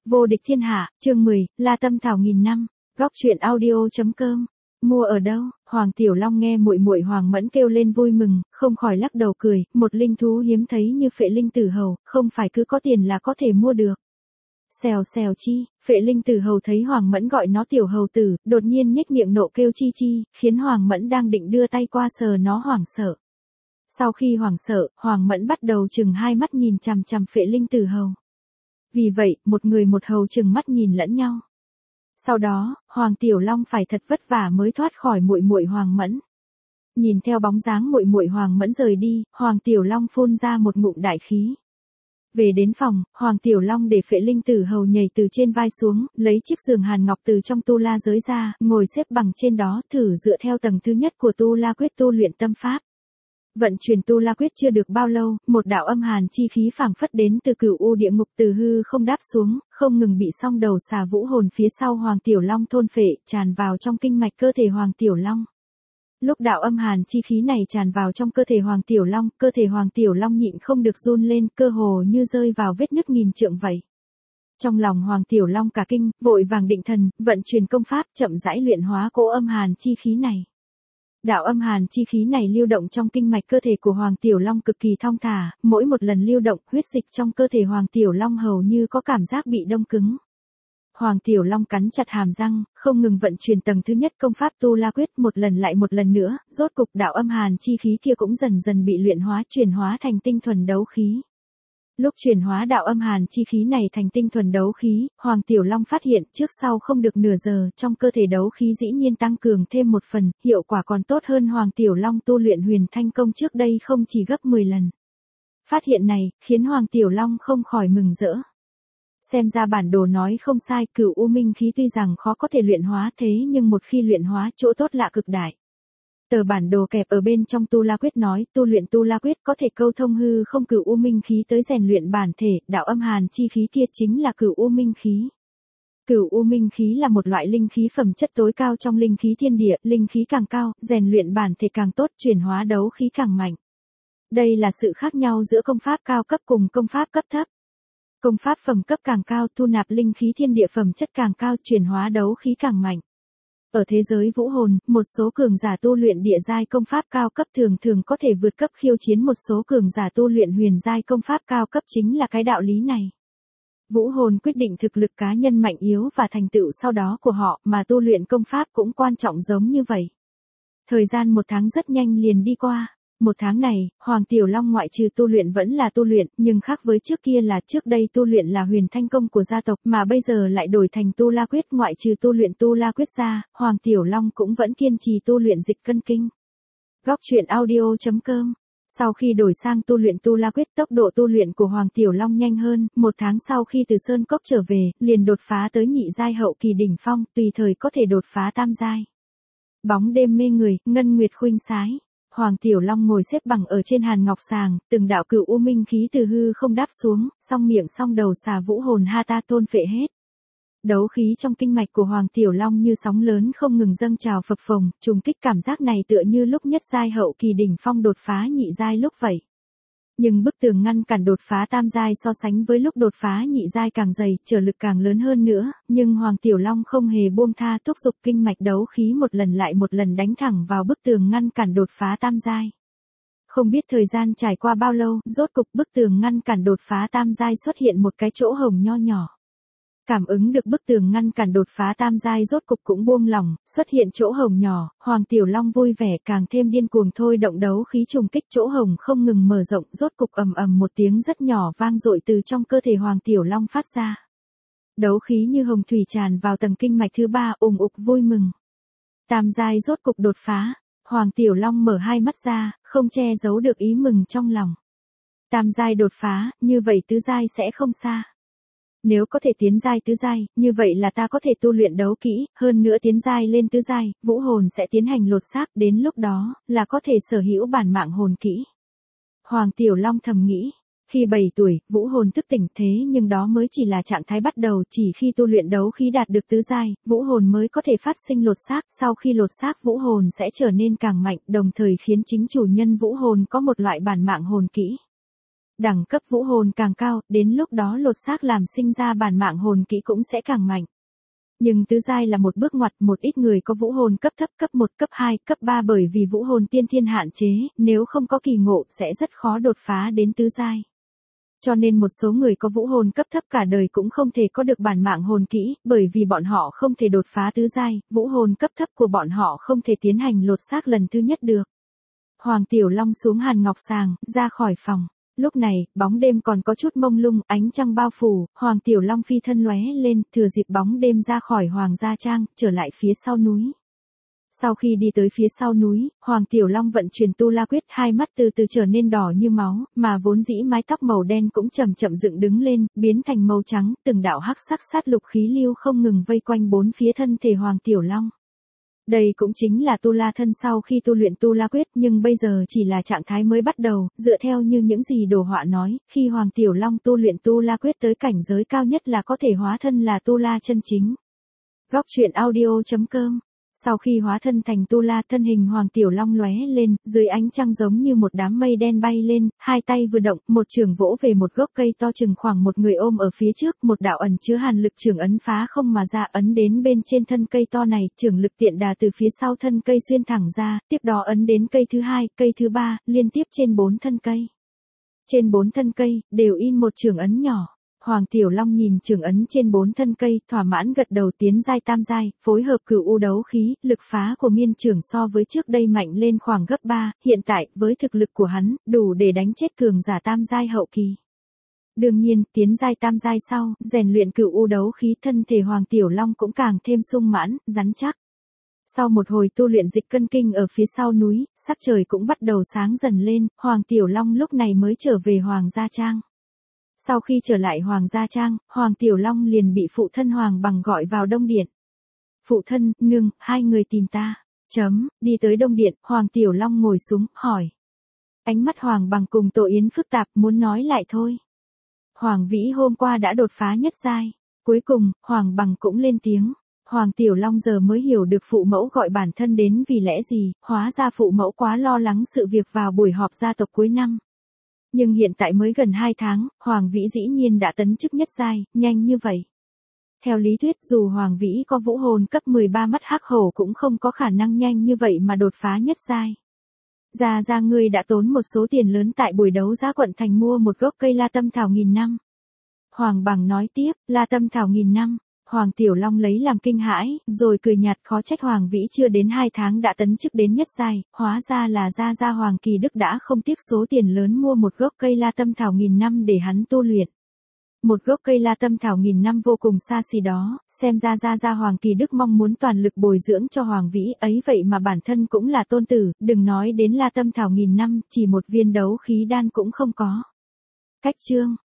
Vô địch thiên hạ, chương 10, La Tâm Thảo nghìn năm, góc truyện audio.com. Mua ở đâu? Hoàng Tiểu Long nghe muội muội Hoàng Mẫn kêu lên vui mừng, không khỏi lắc đầu cười, một linh thú hiếm thấy như Phệ Linh Tử Hầu, không phải cứ có tiền là có thể mua được. Xèo xèo chi, Phệ Linh Tử Hầu thấy Hoàng Mẫn gọi nó tiểu hầu tử, đột nhiên nhếch miệng nộ kêu chi chi, khiến Hoàng Mẫn đang định đưa tay qua sờ nó hoảng sợ. Sau khi hoảng sợ, Hoàng Mẫn bắt đầu chừng hai mắt nhìn chằm chằm Phệ Linh Tử Hầu. Vì vậy, một người một hầu chừng mắt nhìn lẫn nhau. Sau đó, Hoàng Tiểu Long phải thật vất vả mới thoát khỏi muội muội Hoàng Mẫn. Nhìn theo bóng dáng muội muội Hoàng Mẫn rời đi, Hoàng Tiểu Long phun ra một ngụm đại khí. Về đến phòng, Hoàng Tiểu Long để Phệ Linh Tử Hầu nhảy từ trên vai xuống, lấy chiếc giường hàn ngọc từ trong tu la giới ra, ngồi xếp bằng trên đó, thử dựa theo tầng thứ nhất của tu la quyết tu luyện tâm pháp. Vận chuyển tu la quyết chưa được bao lâu, một đạo âm hàn chi khí phảng phất đến từ cửu u địa ngục từ hư không đáp xuống, không ngừng bị song đầu xà vũ hồn phía sau Hoàng Tiểu Long thôn phệ, tràn vào trong kinh mạch cơ thể Hoàng Tiểu Long. Lúc đạo âm hàn chi khí này tràn vào trong cơ thể Hoàng Tiểu Long, cơ thể Hoàng Tiểu Long nhịn không được run lên, cơ hồ như rơi vào vết nứt nghìn trượng vậy. Trong lòng Hoàng Tiểu Long cả kinh, vội vàng định thần, vận chuyển công pháp, chậm rãi luyện hóa cỗ âm hàn chi khí này. Đạo âm hàn chi khí này lưu động trong kinh mạch cơ thể của Hoàng Tiểu Long cực kỳ thong thả, mỗi một lần lưu động, huyết dịch trong cơ thể Hoàng Tiểu Long hầu như có cảm giác bị đông cứng. Hoàng Tiểu Long cắn chặt hàm răng, không ngừng vận chuyển tầng thứ nhất công pháp tu la quyết một lần lại một lần nữa, rốt cục đạo âm hàn chi khí kia cũng dần dần bị luyện hóa, chuyển hóa thành tinh thuần đấu khí. Lúc chuyển hóa đạo âm hàn chi khí này thành tinh thuần đấu khí, Hoàng Tiểu Long phát hiện trước sau không được nửa giờ, trong cơ thể đấu khí dĩ nhiên tăng cường thêm một phần, hiệu quả còn tốt hơn Hoàng Tiểu Long tu luyện huyền thanh công trước đây không chỉ gấp 10 lần. Phát hiện này, khiến Hoàng Tiểu Long không khỏi mừng rỡ. Xem ra bản đồ nói không sai, cửu u minh khí tuy rằng khó có thể luyện hóa thế nhưng một khi luyện hóa chỗ tốt lạ cực đại. Tờ bản đồ kẹp ở bên trong tu la quyết nói, tu luyện tu la quyết có thể câu thông hư không cửu u minh khí tới rèn luyện bản thể, đạo âm hàn chi khí kia chính là cửu u minh khí. Cửu u minh khí là một loại linh khí phẩm chất tối cao trong linh khí thiên địa, linh khí càng cao, rèn luyện bản thể càng tốt, chuyển hóa đấu khí càng mạnh. Đây là sự khác nhau giữa công pháp cao cấp cùng công pháp cấp thấp. Công pháp phẩm cấp càng cao, thu nạp linh khí thiên địa phẩm chất càng cao, chuyển hóa đấu khí càng mạnh. Ở thế giới vũ hồn, một số cường giả tu luyện địa giai công pháp cao cấp thường thường có thể vượt cấp khiêu chiến một số cường giả tu luyện huyền giai công pháp cao cấp, chính là cái đạo lý này. Vũ hồn quyết định thực lực cá nhân mạnh yếu và thành tựu sau đó của họ, mà tu luyện công pháp cũng quan trọng giống như vậy. Thời gian một tháng rất nhanh liền đi qua. Một tháng này, Hoàng Tiểu Long ngoại trừ tu luyện vẫn là tu luyện, nhưng khác với trước kia là trước đây tu luyện là huyền thanh công của gia tộc mà bây giờ lại đổi thành tu la quyết, ngoại trừ tu luyện tu la quyết ra, Hoàng Tiểu Long cũng vẫn kiên trì tu luyện dịch cân kinh. Góc truyện audio.com. Sau khi đổi sang tu luyện tu la quyết, tốc độ tu luyện của Hoàng Tiểu Long nhanh hơn, một tháng sau khi từ Sơn Cốc trở về, liền đột phá tới nhị giai hậu kỳ đỉnh phong, tùy thời có thể đột phá tam giai. Bóng đêm mê người, ngân nguyệt khuynh sái. Hoàng Tiểu Long ngồi xếp bằng ở trên hàn ngọc sàng, từng đạo cửu u minh khí từ hư không đáp xuống, song miệng song đầu xà vũ hồn ha ta thôn phệ hết. Đấu khí trong kinh mạch của Hoàng Tiểu Long như sóng lớn không ngừng dâng trào phập phồng, trùng kích cảm giác này tựa như lúc nhất giai hậu kỳ đỉnh phong đột phá nhị giai lúc vậy. Nhưng bức tường ngăn cản đột phá tam giai so sánh với lúc đột phá nhị giai càng dày, trở lực càng lớn hơn nữa, nhưng Hoàng Tiểu Long không hề buông tha, thúc giục kinh mạch đấu khí một lần lại một lần đánh thẳng vào bức tường ngăn cản đột phá tam giai. Không biết thời gian trải qua bao lâu, rốt cục bức tường ngăn cản đột phá tam giai xuất hiện một cái chỗ hổng nho nhỏ. Cảm ứng được bức tường ngăn cản đột phá tam giai rốt cục cũng buông lỏng, xuất hiện chỗ hổng nhỏ, Hoàng Tiểu Long vui vẻ càng thêm điên cuồng thôi động đấu khí trùng kích chỗ hổng không ngừng mở rộng, rốt cục ầm ầm một tiếng rất nhỏ vang dội từ trong cơ thể Hoàng Tiểu Long phát ra. Đấu khí như hồng thủy tràn vào tầng kinh mạch thứ ba, ùng ục vui mừng. Tam giai rốt cục đột phá, Hoàng Tiểu Long mở hai mắt ra, không che giấu được ý mừng trong lòng. Tam giai đột phá, như vậy tứ giai sẽ không xa. Nếu có thể tiến giai tứ giai, như vậy là ta có thể tu luyện đấu kỹ, hơn nữa tiến giai lên tứ giai, vũ hồn sẽ tiến hành lột xác, đến lúc đó, là có thể sở hữu bản mạng hồn kỹ. Hoàng Tiểu Long thầm nghĩ, khi 7 tuổi, vũ hồn thức tỉnh thế nhưng đó mới chỉ là trạng thái bắt đầu, chỉ khi tu luyện đấu khí đạt được tứ giai, vũ hồn mới có thể phát sinh lột xác, sau khi lột xác vũ hồn sẽ trở nên càng mạnh, đồng thời khiến chính chủ nhân vũ hồn có một loại bản mạng hồn kỹ. Đẳng cấp vũ hồn càng cao, đến lúc đó lột xác làm sinh ra bản mạng hồn kỹ cũng sẽ càng mạnh. Nhưng tứ giai là một bước ngoặt, một ít người có vũ hồn cấp thấp, cấp 1, cấp 2, cấp 3 bởi vì vũ hồn tiên thiên hạn chế, nếu không có kỳ ngộ sẽ rất khó đột phá đến tứ giai. Cho nên một số người có vũ hồn cấp thấp cả đời cũng không thể có được bản mạng hồn kỹ, bởi vì bọn họ không thể đột phá tứ giai, vũ hồn cấp thấp của bọn họ không thể tiến hành lột xác lần thứ nhất được. Hoàng Tiểu Long xuống Hàn Ngọc Sàng, ra khỏi phòng. Lúc này, bóng đêm còn có chút mông lung, ánh trăng bao phủ, Hoàng Tiểu Long phi thân lóe lên, thừa dịp bóng đêm ra khỏi Hoàng gia trang, trở lại phía sau núi. Sau khi đi tới phía sau núi, Hoàng Tiểu Long vận chuyển tu la quyết, hai mắt từ từ trở nên đỏ như máu, mà vốn dĩ mái tóc màu đen cũng chậm chậm dựng đứng lên, biến thành màu trắng, từng đạo hắc sắc sát lục khí lưu không ngừng vây quanh bốn phía thân thể Hoàng Tiểu Long. Đây cũng chính là tu la thân sau khi tu luyện tu la quyết, nhưng bây giờ chỉ là trạng thái mới bắt đầu, dựa theo như những gì đồ họa nói, khi Hoàng Tiểu Long tu luyện tu la quyết tới cảnh giới cao nhất là có thể hóa thân là tu la chân chính. Góc truyện audio.com. Sau khi hóa thân thành tu la, thân hình Hoàng Tiểu Long lóe lên, dưới ánh trăng giống như một đám mây đen bay lên, hai tay vừa động, một chưởng vỗ về một gốc cây to chừng khoảng một người ôm ở phía trước, một đạo ẩn chứa hàn lực chưởng ấn phá không mà ra, ấn đến bên trên thân cây to này, chưởng lực tiện đà từ phía sau thân cây xuyên thẳng ra, tiếp đó ấn đến cây thứ hai, cây thứ ba, liên tiếp trên 4 thân cây. Trên 4 thân cây, đều in một chưởng ấn nhỏ. Hoàng Tiểu Long nhìn chưởng ấn trên 4 thân cây, thỏa mãn gật đầu, tiến giai tam giai, phối hợp cửu u đấu khí, lực phá của miên chưởng so với trước đây mạnh lên khoảng gấp 3, hiện tại, với thực lực của hắn, đủ để đánh chết cường giả tam giai hậu kỳ. Đương nhiên, tiến giai tam giai sau, rèn luyện cửu u đấu khí, thân thể Hoàng Tiểu Long cũng càng thêm sung mãn, rắn chắc. Sau một hồi tu luyện dịch cân kinh ở phía sau núi, sắc trời cũng bắt đầu sáng dần lên, Hoàng Tiểu Long lúc này mới trở về Hoàng gia trang. Sau khi trở lại Hoàng gia trang, Hoàng Tiểu Long liền bị phụ thân Hoàng Bằng gọi vào Đông Điện. Phụ thân, nương, hai người tìm ta. Đi tới Đông Điện, Hoàng Tiểu Long ngồi xuống, hỏi. Ánh mắt Hoàng Bằng cùng Tổ Yến phức tạp, muốn nói lại thôi. Hoàng Vĩ hôm qua đã đột phá nhất giai. Cuối cùng, Hoàng Bằng cũng lên tiếng. Hoàng Tiểu Long giờ mới hiểu được phụ mẫu gọi bản thân đến vì lẽ gì, hóa ra phụ mẫu quá lo lắng sự việc vào buổi họp gia tộc cuối năm. Nhưng hiện tại mới gần 2 tháng, Hoàng Vĩ dĩ nhiên đã tấn chức nhất giai, nhanh như vậy. Theo lý thuyết dù Hoàng Vĩ có vũ hồn cấp 13 mắt hắc hổ cũng không có khả năng nhanh như vậy mà đột phá nhất giai. Ra ngươi đã tốn một số tiền lớn tại buổi đấu giá quận thành mua một gốc cây la tâm thảo 1000 năm. Hoàng Bằng nói tiếp, la tâm thảo 1000 năm. Hoàng Tiểu Long lấy làm kinh hãi, rồi cười nhạt, khó trách Hoàng Vĩ chưa đến 2 tháng đã tấn chức đến nhất giai, hóa ra là gia Hoàng Kỳ Đức đã không tiếc số tiền lớn mua một gốc cây la tâm thảo 1000 năm để hắn tu luyện. Một gốc cây la tâm thảo 1000 năm vô cùng xa xỉ đó, xem ra gia Hoàng Kỳ Đức mong muốn toàn lực bồi dưỡng cho Hoàng Vĩ, ấy vậy mà bản thân cũng là tôn tử, đừng nói đến la tâm thảo 1000 năm, chỉ một viên đấu khí đan cũng không có. Cách chương